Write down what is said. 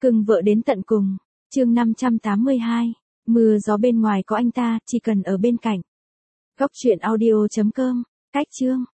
Cưng vợ đến tận cùng. Chương 582. Mưa gió bên ngoài có anh ta, chỉ cần ở bên cạnh. Góc truyện audio.com. Cách chương.